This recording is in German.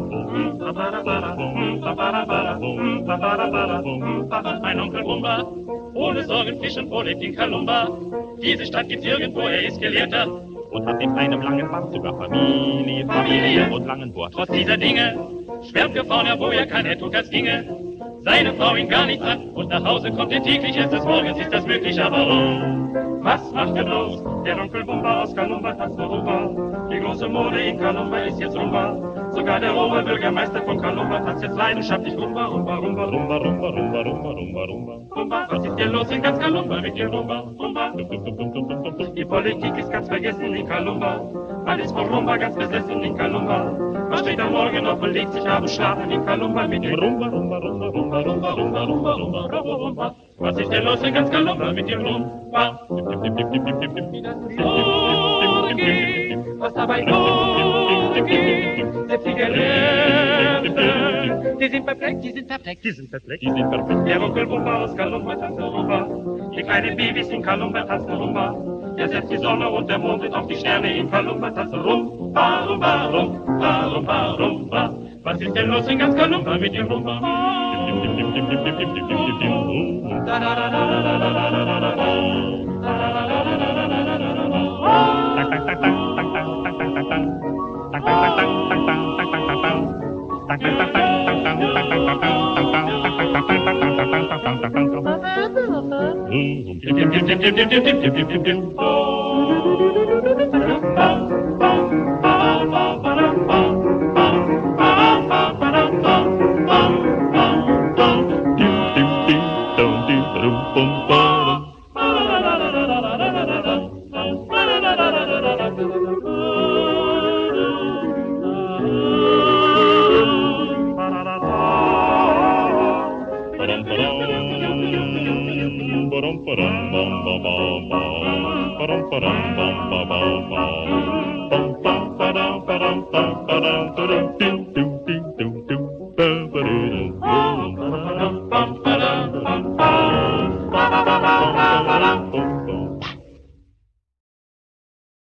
Mein Onkel Rumba, ohne Sorgen fischen vor lebt in Kalumba. Diese Stadt gibt's irgendwo, er ist Gelehrter und hat in einem langen Bart sogar Familie und langen Bord. Trotz dieser Dinge schwärmt für vorne, wo er kann, er tut, als ginge seine Frau ihn gar nicht an und nach Hause kommt er täglich erst des Morgens, ist das möglich, aber warum? Was macht er bloß? Der Onkel Bumba aus Kalumba tanzt nur Rumba. Die große Mode in Kalumba ist jetzt Rumba. Sogar der Oberbürgermeister von Kalumba tanzt jetzt leidenschaftlich Rumba, Rumba, Rumba, Rumba, Rumba, Rumba, Rumba, Rumba, Rumba. Rumba, was ist denn los in ganz Kalumba mit dem Rumba, Rumba? Die Politik ist ganz vergessen in Kalumba. Man ist von Rumba ganz besessen in Kalumba. Man steht am Morgen auf und legt sich abends schlafen in Kalumba mit dem Rumba, Rumba, Rumba, Rumba, Rumba, Rumba, Rumba, Rumba, Rumba, Rumba. Was ist denn los in ganz Kalumba mit dem Rumba? Wie das geht, was dabei geht, selbst die Gelehrten, die sind perplex, die sind perplex, die sind perplex, die sind perplex. Der Onkel Bumba aus Kalumba tanzt Rumba, die kleinen Babys in Kalumba tanzen Rumba. Ja, selbst die Sonne und der Mond und auch die Sterne in Kalumba tanzen Rumba, Rumba, Rumba, Rumba, Rumba. Was ist denn los in ganz Kalumba mit dem Rumba? Da da da da da da da da da da da. Bum,